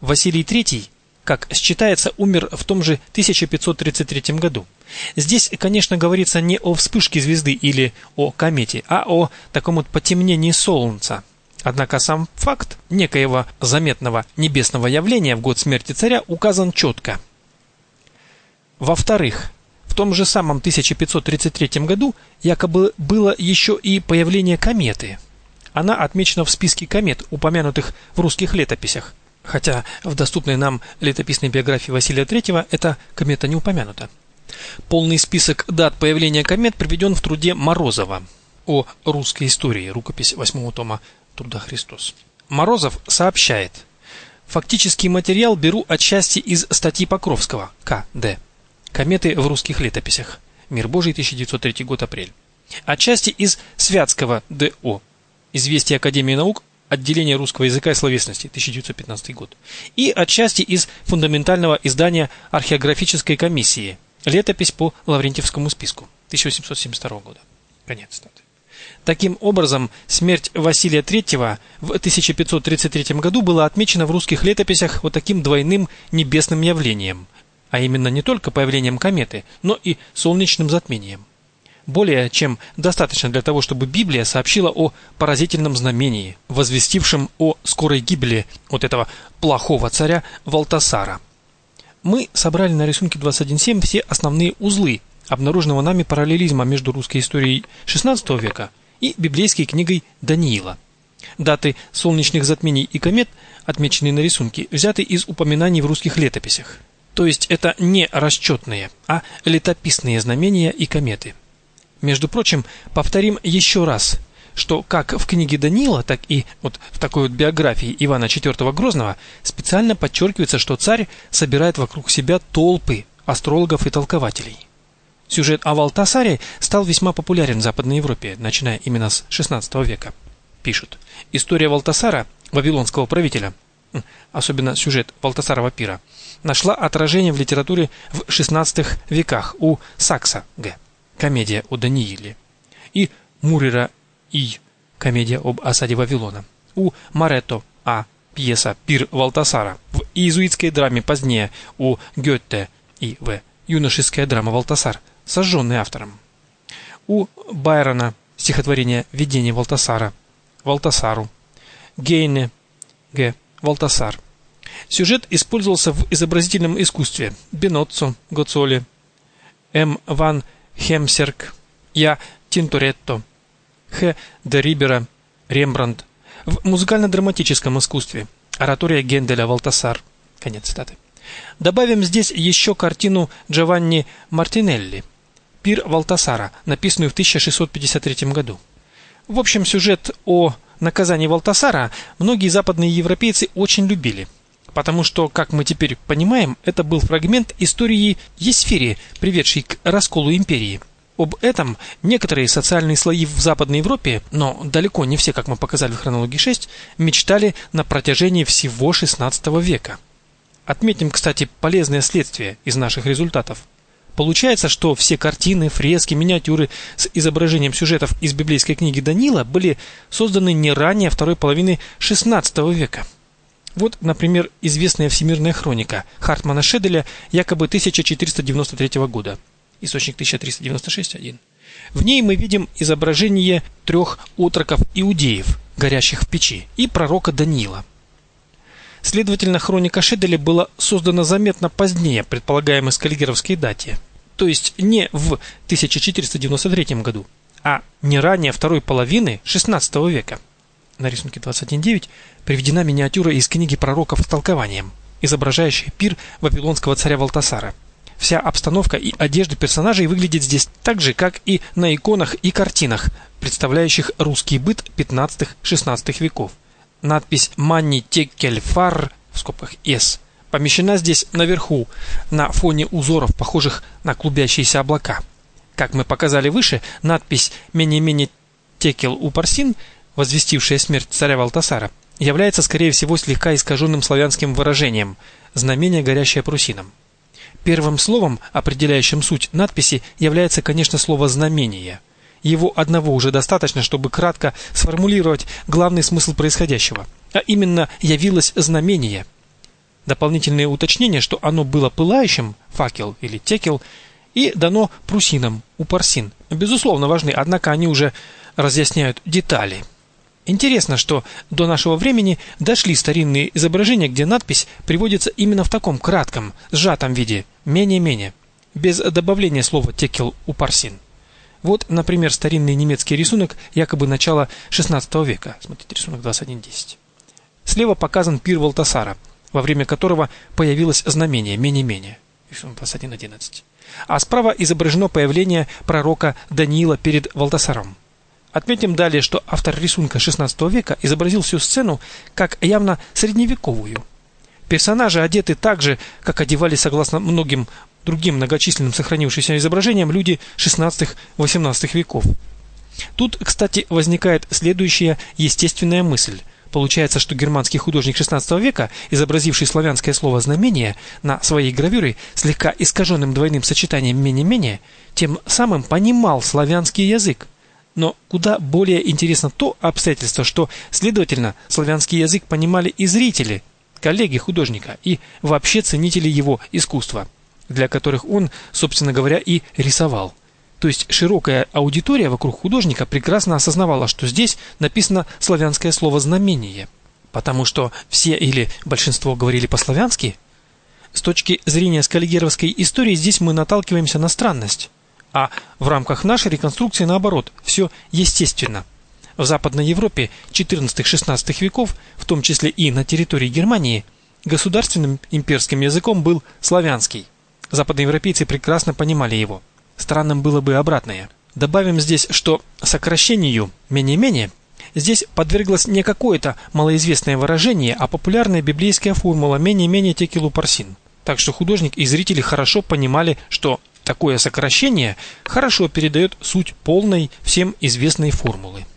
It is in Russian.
Василий III, как считается, умер в том же 1533 году. Здесь, конечно, говорится не о вспышке звезды или о комете, а о таком вот потемнении Солнца. Однако сам факт некоего заметного небесного явления в год смерти царя указан четко. Во-вторых, в том же самом 1533 году якобы было еще и появление кометы. Она отмечена в списке комет, упомянутых в русских летописях, хотя в доступной нам летописной биографии Василия III эта комета не упомянута. Полный список дат появления комет приведен в труде Морозова о русской истории, рукопись 8 тома труда «Христос». Морозов сообщает: фактический материал беру отчасти из статьи Покровского, К.Д. «Кометы в русских летописях. Мир Божий, 1903 год, апрель». Отчасти из Святского Д.О. «Известия Академии наук. Отделение русского языка и словесности, 1915 год». И отчасти из фундаментального издания археографической комиссии «Летопись по Лаврентьевскому списку», 1872 года. Конец цитаты. Таким образом, смерть Василия III в 1533 году была отмечена в русских летописях вот таким двойным небесным явлением, а именно не только появлением кометы, но и солнечным затмением. Более чем достаточно для того, чтобы Библия сообщила о поразительном знамении, возвестившем о скорой гибели вот этого плохого царя Валтасара. Мы собрали на рисунке 21.7 все основные узлы обнаруженного нами параллелизма между русской историей XVI века и библейской книгой Даниила. Даты солнечных затмений и комет, отмеченные на рисунке, взяты из упоминаний в русских летописях. То есть это не расчетные, а летописные знамения и кометы. Между прочим, повторим еще раз, что как в книге Даниила, так и вот в такой вот биографии Ивана IV Грозного специально подчеркивается, что царь собирает вокруг себя толпы астрологов и толкователей. Сюжет о Валтасаре стал весьма популярен в Западной Европе, начиная именно с XVI века. Пишут: история Валтасара, вавилонского правителя, особенно сюжет Валтасарова пира, нашла отражение в литературе в XVI веках у Сакса Г. Комедия о Данииле, и Мурера И. Комедия об осаде Вавилона, у Маретто А. Пьеса «Пир Валтасара», в иезуитской драме позднее у Гёте И. В. Юношеская драма «Валтасар», сожженный автором. У Байрона стихотворение «Видение Валтасара», Валтасару, Гейне Г. Валтасар. Сюжет использовался в изобразительном искусстве Беноццо, Гоцоли, М. ван Хемсерк, Я. Тинторетто, Х. де Рибера, Рембрандт, в музыкально-драматическом искусстве оратория Генделя «Валтасар». Конец цитаты. Добавим здесь еще картину Джованни Мартинелли «Пир Валтасара», написанную в 1653 году. В общем, сюжет о наказании Валтасара многие западные европейцы очень любили, потому что, как мы теперь понимаем, это был фрагмент истории Есфирии, приведший к расколу империи. Об этом некоторые социальные слои в Западной Европе, но далеко не все, как мы показали в хронологии 6, мечтали на протяжении всего XVI века. Отметим, кстати, полезное следствие из наших результатов. Получается, что все картины, фрески, миниатюры с изображением сюжетов из библейской книги Даниила были созданы не ранее второй половины XVI века. Вот, например, известная всемирная хроника Хартмана Шеделя якобы 1493 года. Источник 1396-1. В ней мы видим изображение 3 отроков иудеев, горящих в печи, и пророка Даниила. Следовательно, хроника Шеделя была создана заметно позднее предполагаемой скаллигеровской дате, то есть не в 1493 году, а не ранее второй половины XVI века. На рисунке 21.9 приведена миниатюра из книги пророков с толкованием, изображающая пир вавилонского царя Валтасара. Вся обстановка и одежда персонажей выглядит здесь так же, как и на иконах и картинах, представляющих русский быт 15-16 веков. Надпись «Манни Теккель Фар» в скобках «С» помещена здесь наверху, на фоне узоров, похожих на клубящиеся облака. Как мы показали выше, надпись «Мене-мене Текел Упарсин», возвестившая смерть царя Валтасара, является, скорее всего, слегка искаженным славянским выражением «знамение, горящее парусином». Первым словом, определяющим суть надписи, является, конечно, слово «знамение». Его одного уже достаточно, чтобы кратко сформулировать главный смысл происходящего, а именно «явилось знамение». дополнительные уточнения, что оно было пылающим, факел или текел, и дано прусинам, упарсин. Безусловно, важны, однако они уже разъясняют детали. Интересно, что до нашего времени дошли старинные изображения, где надпись приводится именно в таком кратком, сжатом виде, менее-менее, без добавления слова текел, упарсин. Вот, например, старинный немецкий рисунок якобы начала XVI века. Смотрите, рисунок 21.10. Слева показан пир Валтасара, во время которого появилось знамение менее-менее. Рисунок 21.11. А справа изображено появление пророка Даниила перед Валтасаром. Отметим далее, что автор рисунка XVI века изобразил всю сцену как явно средневековую. Персонажи одеты так же, как одевались согласно многим другим многочисленным сохранившимся изображениям люди XVI-XVIII веков. Тут, кстати, возникает следующая естественная мысль. Получается, что германский художник XVI века, изобразивший славянское слово «знамение» на своей гравюре слегка искаженным двойным сочетанием «менее-менее», тем самым понимал славянский язык. Но куда более интересно то обстоятельство, что, следовательно, славянский язык понимали и зрители, коллеги художника, и вообще ценители его искусства, для которых он, собственно говоря, и рисовал. То есть широкая аудитория вокруг художника прекрасно осознавала, что здесь написано славянское слово «знамение», потому что все или большинство говорили по-славянски. С точки зрения скаллигеровской истории здесь мы наталкиваемся на странность. А в рамках нашей реконструкции наоборот, все естественно. В Западной Европе XIV-XVI веков, в том числе и на территории Германии, государственным имперским языком был славянский. Западноевропейцы прекрасно понимали его. Странным было бы обратное. Добавим здесь, что сокращению «менее-менее» здесь подверглось не какое-то малоизвестное выражение, а популярная библейская формула «менее-менее текел упарсин». Так что художник и зрители хорошо понимали, что такое сокращение хорошо передает суть полной, всем известной формулы.